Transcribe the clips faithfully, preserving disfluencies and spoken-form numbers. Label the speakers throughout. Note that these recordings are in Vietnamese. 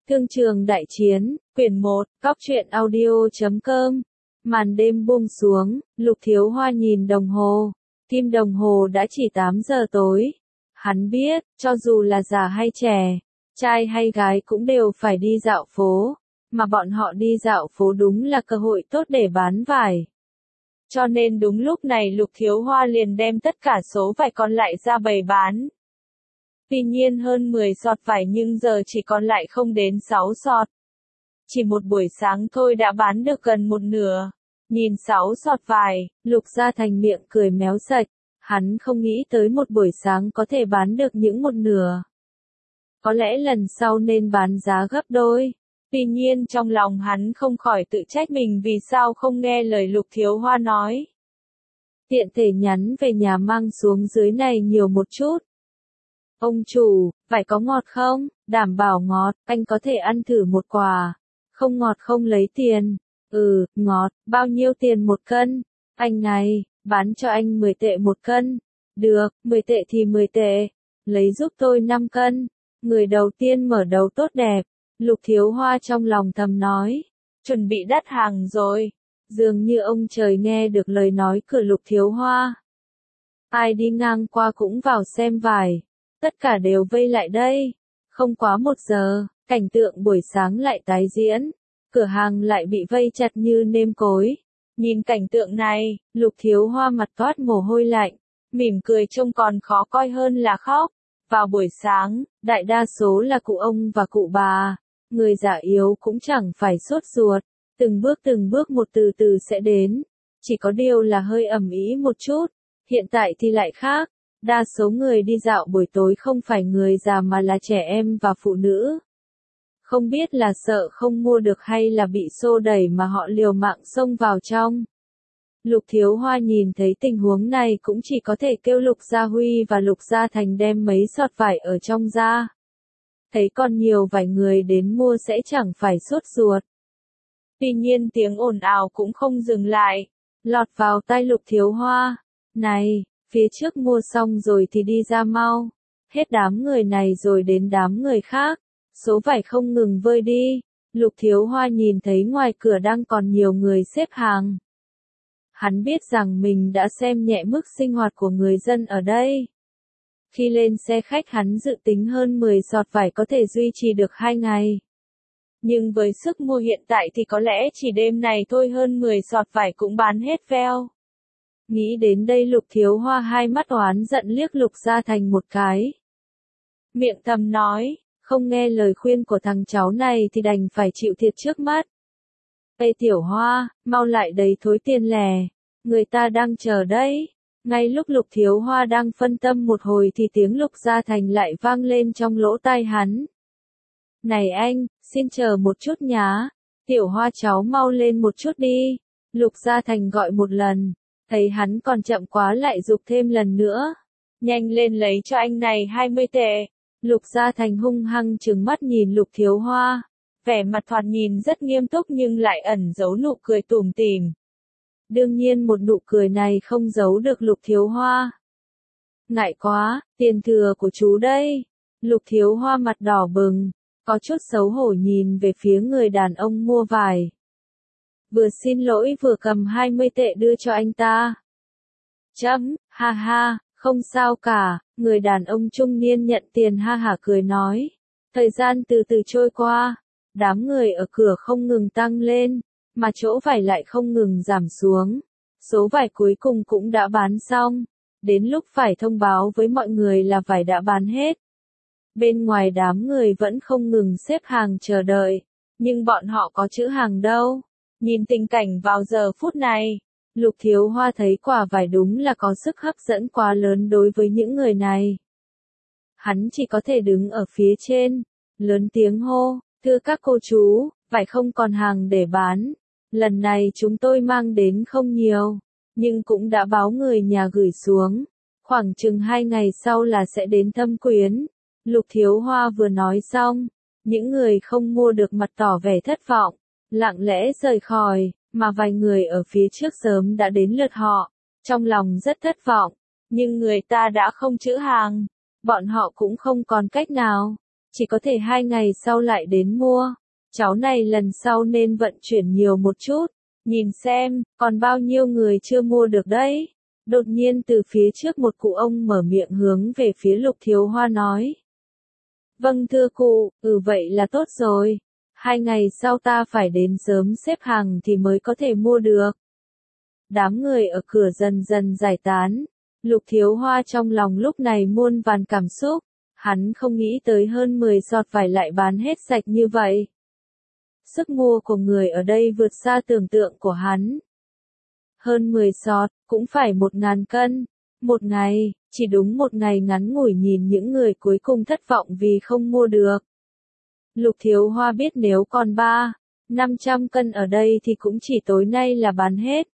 Speaker 1: Thương trường đại chiến, quyển một, cóc truyện audio chấm com. Màn đêm buông xuống, Lục Thiếu Hoa nhìn đồng hồ. Kim đồng hồ đã chỉ tám giờ tối. Hắn biết, cho dù là già hay trẻ, trai hay gái cũng đều phải đi dạo phố. Mà bọn họ đi dạo phố đúng là cơ hội tốt để bán vải. Cho nên đúng lúc này Lục Thiếu Hoa liền đem tất cả số vải còn lại ra bày bán. Tuy nhiên hơn mười sọt vải nhưng giờ chỉ còn lại không đến sáu sọt. Chỉ một buổi sáng thôi đã bán được gần một nửa. Nhìn sáu sọt vải, Lục Gia Thành miệng cười méo sạch. Hắn không nghĩ tới một buổi sáng có thể bán được những một nửa. Có lẽ lần sau nên bán giá gấp đôi. Tuy nhiên trong lòng hắn không khỏi tự trách mình vì sao không nghe lời Lục Thiếu Hoa nói. Tiện thể nhắn về nhà mang xuống dưới này nhiều một chút. Ông chủ, vải có ngọt không? Đảm bảo ngọt, anh có thể ăn thử một quả. Không ngọt không lấy tiền. Ừ, ngọt, bao nhiêu tiền một cân? Anh này, bán cho anh mười tệ một cân. Được, mười tệ thì mười tệ. Lấy giúp tôi năm cân. Người đầu tiên mở đầu tốt đẹp. Lục Thiếu Hoa trong lòng thầm nói. Chuẩn bị đắt hàng rồi. Dường như ông trời nghe được lời nói của Lục Thiếu Hoa. Ai đi ngang qua cũng vào xem vải. Tất cả đều vây lại đây. Không quá một giờ, cảnh tượng buổi sáng lại tái diễn. Cửa hàng lại bị vây chặt như nêm cối. Nhìn cảnh tượng này, Lục Thiếu Hoa mặt toát mồ hôi lạnh. Mỉm cười trông còn khó coi hơn là khóc. Vào buổi sáng, đại đa số là cụ ông và cụ bà. Người già yếu cũng chẳng phải sốt ruột. Từng bước từng bước một từ từ sẽ đến. Chỉ có điều là hơi ầm ĩ một chút. Hiện tại thì lại khác. Đa số người đi dạo buổi tối không phải người già mà là trẻ em và phụ nữ. Không biết là sợ không mua được hay là bị xô đẩy mà họ liều mạng xông vào trong. Lục Thiếu Hoa nhìn thấy tình huống này cũng chỉ có thể kêu Lục Gia Huy và Lục Gia Thành đem mấy sọt vải ở trong ra. Thấy còn nhiều vài người đến mua sẽ chẳng phải sốt ruột. Tuy nhiên tiếng ồn ào cũng không dừng lại. Lọt vào tai Lục Thiếu Hoa. Này, phía trước mua xong rồi thì đi ra mau. Hết đám người này rồi đến đám người khác. Số vải không ngừng vơi đi. Lục Thiếu Hoa nhìn thấy ngoài cửa đang còn nhiều người xếp hàng. Hắn biết rằng mình đã xem nhẹ mức sinh hoạt của người dân ở đây. Khi lên xe khách hắn dự tính hơn mười sọt vải có thể duy trì được hai ngày. Nhưng với sức mua hiện tại thì có lẽ chỉ đêm này thôi hơn mười sọt vải cũng bán hết veo. Nghĩ đến đây Lục Thiếu Hoa hai mắt oán giận liếc Lục Gia Thành một cái. Miệng thầm nói, không nghe lời khuyên của thằng cháu này thì đành phải chịu thiệt trước mắt. Ê Tiểu Hoa, mau lại đầy thối tiền lẻ, người ta đang chờ đấy. Ngay lúc Lục Thiếu Hoa đang phân tâm một hồi thì tiếng Lục Gia Thành lại vang lên trong lỗ tai hắn. Này anh, xin chờ một chút nhá, Tiểu Hoa cháu mau lên một chút đi. Lục Gia Thành gọi một lần, thấy hắn còn chậm quá lại giục thêm lần nữa. Nhanh lên lấy cho anh này hai mươi tệ. Lục Gia Thành hung hăng trừng mắt nhìn Lục Thiếu Hoa. Vẻ mặt thoạt nhìn rất nghiêm túc nhưng lại ẩn giấu nụ cười tủm tỉm. Đương nhiên một nụ cười này không giấu được Lục Thiếu Hoa. Ngại quá, tiền thừa của chú đây. Lục Thiếu Hoa mặt đỏ bừng, có chút xấu hổ nhìn về phía người đàn ông mua vải. Vừa xin lỗi vừa cầm hai mươi tệ đưa cho anh ta. Chấm, ha ha, không sao cả, người đàn ông trung niên nhận tiền ha hả cười nói. Thời gian từ từ trôi qua, đám người ở cửa không ngừng tăng lên, mà chỗ vải lại không ngừng giảm xuống. Số vải cuối cùng cũng đã bán xong, đến lúc phải thông báo với mọi người là vải đã bán hết. Bên ngoài đám người vẫn không ngừng xếp hàng chờ đợi, nhưng bọn họ có chữ hàng đâu. Nhìn tình cảnh vào giờ phút này, Lục Thiếu Hoa thấy quả vải đúng là có sức hấp dẫn quá lớn đối với những người này. Hắn chỉ có thể đứng ở phía trên, lớn tiếng hô, thưa các cô chú, vải không còn hàng để bán. Lần này chúng tôi mang đến không nhiều, nhưng cũng đã báo người nhà gửi xuống. Khoảng chừng hai ngày sau là sẽ đến Thâm Quyến. Lục Thiếu Hoa vừa nói xong, những người không mua được mặt tỏ vẻ thất vọng, lặng lẽ rời khỏi, mà vài người ở phía trước sớm đã đến lượt họ, trong lòng rất thất vọng, nhưng người ta đã không trữ hàng, bọn họ cũng không còn cách nào, chỉ có thể hai ngày sau lại đến mua. Cháu này lần sau nên vận chuyển nhiều một chút, nhìn xem, còn bao nhiêu người chưa mua được đấy. Đột nhiên từ phía trước một cụ ông mở miệng hướng về phía Lục Thiếu Hoa nói. Vâng thưa cụ, ừ vậy là tốt rồi. Hai ngày sau ta phải đến sớm xếp hàng thì mới có thể mua được. Đám người ở cửa dần dần giải tán. Lục Thiếu Hoa trong lòng lúc này muôn vàn cảm xúc. Hắn không nghĩ tới hơn mười sọt vải lại bán hết sạch như vậy. Sức mua của người ở đây vượt xa tưởng tượng của hắn. Hơn mười sọt, cũng phải một ngàn cân. Một ngày, chỉ đúng một ngày ngắn ngủi nhìn những người cuối cùng thất vọng vì không mua được. Lục Thiếu Hoa biết nếu còn ba, năm trăm cân ở đây thì cũng chỉ tối nay là bán hết.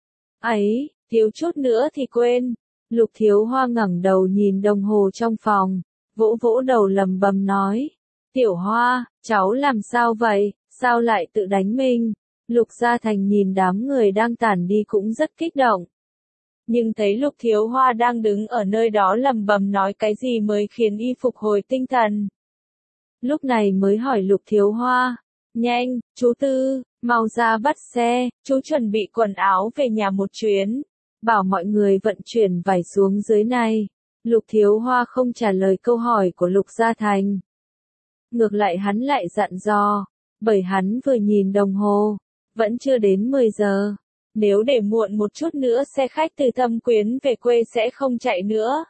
Speaker 1: Ấy, thiếu chút nữa thì quên. Lục Thiếu Hoa ngẩng đầu nhìn đồng hồ trong phòng, vỗ vỗ đầu lầm bầm nói. Tiểu Hoa, cháu làm sao vậy, sao lại tự đánh mình? Lục Gia Thành nhìn đám người đang tản đi cũng rất kích động. Nhưng thấy Lục Thiếu Hoa đang đứng ở nơi đó lầm bầm nói cái gì mới khiến y phục hồi tinh thần. Lúc này mới hỏi Lục Thiếu Hoa. Nhanh, chú Tư, mau ra bắt xe, chú chuẩn bị quần áo về nhà một chuyến. Bảo mọi người vận chuyển vải xuống dưới này. Lục Thiếu Hoa không trả lời câu hỏi của Lục Gia Thành. Ngược lại hắn lại dặn dò. Bởi hắn vừa nhìn đồng hồ. Vẫn chưa đến mười giờ. Nếu để muộn một chút nữa xe khách từ Thâm Quyến về quê sẽ không chạy nữa.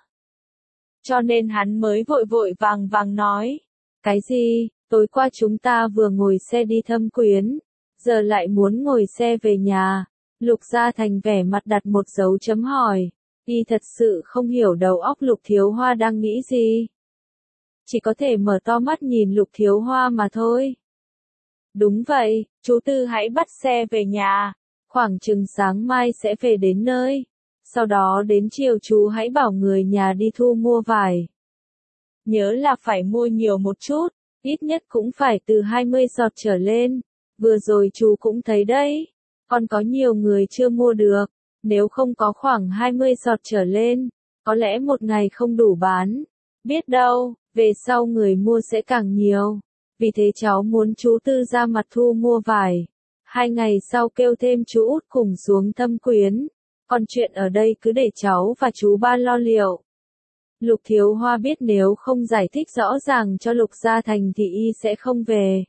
Speaker 1: Cho nên hắn mới vội vội vàng vàng nói. Cái gì, tối qua chúng ta vừa ngồi xe đi Thâm Quyến. Giờ lại muốn ngồi xe về nhà. Lục Gia Thành vẻ mặt đặt một dấu chấm hỏi. Y thật sự không hiểu đầu óc Lục Thiếu Hoa đang nghĩ gì. Chỉ có thể mở to mắt nhìn Lục Thiếu Hoa mà thôi. Đúng vậy, chú Tư hãy bắt xe về nhà. Khoảng chừng sáng mai sẽ về đến nơi. Sau đó đến chiều chú hãy bảo người nhà đi thu mua vải. Nhớ là phải mua nhiều một chút, ít nhất cũng phải từ hai mươi sọt trở lên. Vừa rồi chú cũng thấy đấy, còn có nhiều người chưa mua được. Nếu không có khoảng hai mươi sọt trở lên, có lẽ một ngày không đủ bán. Biết đâu, về sau người mua sẽ càng nhiều. Vì thế cháu muốn chú Tư ra mặt thu mua vải. Hai ngày sau kêu thêm chú Út cùng xuống Thâm Quyến. Còn chuyện ở đây cứ để cháu và chú Ba lo liệu. Lục Thiếu Hoa biết nếu không giải thích rõ ràng cho Lục Gia Thành thì y sẽ không về.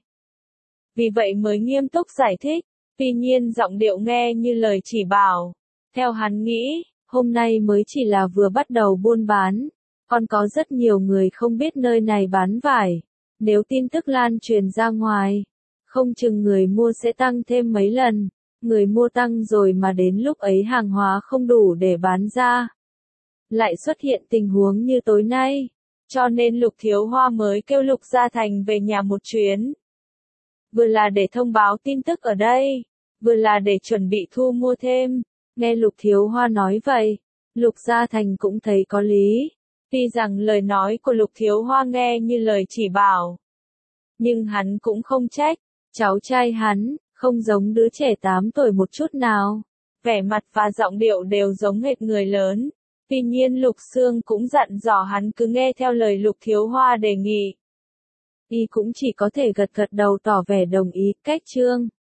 Speaker 1: Vì vậy mới nghiêm túc giải thích. Tuy nhiên giọng điệu nghe như lời chỉ bảo. Theo hắn nghĩ, hôm nay mới chỉ là vừa bắt đầu buôn bán. Còn có rất nhiều người không biết nơi này bán vải. Nếu tin tức lan truyền ra ngoài, không chừng người mua sẽ tăng thêm mấy lần. Người mua tăng rồi mà đến lúc ấy hàng hóa không đủ để bán ra. Lại xuất hiện tình huống như tối nay. Cho nên Lục Thiếu Hoa mới kêu Lục Gia Thành về nhà một chuyến. Vừa là để thông báo tin tức ở đây, vừa là để chuẩn bị thu mua thêm. Nghe Lục Thiếu Hoa nói vậy, Lục Gia Thành cũng thấy có lý. Tuy rằng lời nói của Lục Thiếu Hoa nghe như lời chỉ bảo, nhưng hắn cũng không trách. Cháu trai hắn, không giống đứa trẻ tám tuổi một chút nào. Vẻ mặt và giọng điệu đều giống hệt người lớn. Tuy nhiên Lục Xương cũng dặn dò hắn cứ nghe theo lời Lục Thiếu Hoa đề nghị. Y cũng chỉ có thể gật gật đầu tỏ vẻ đồng ý. Cách chương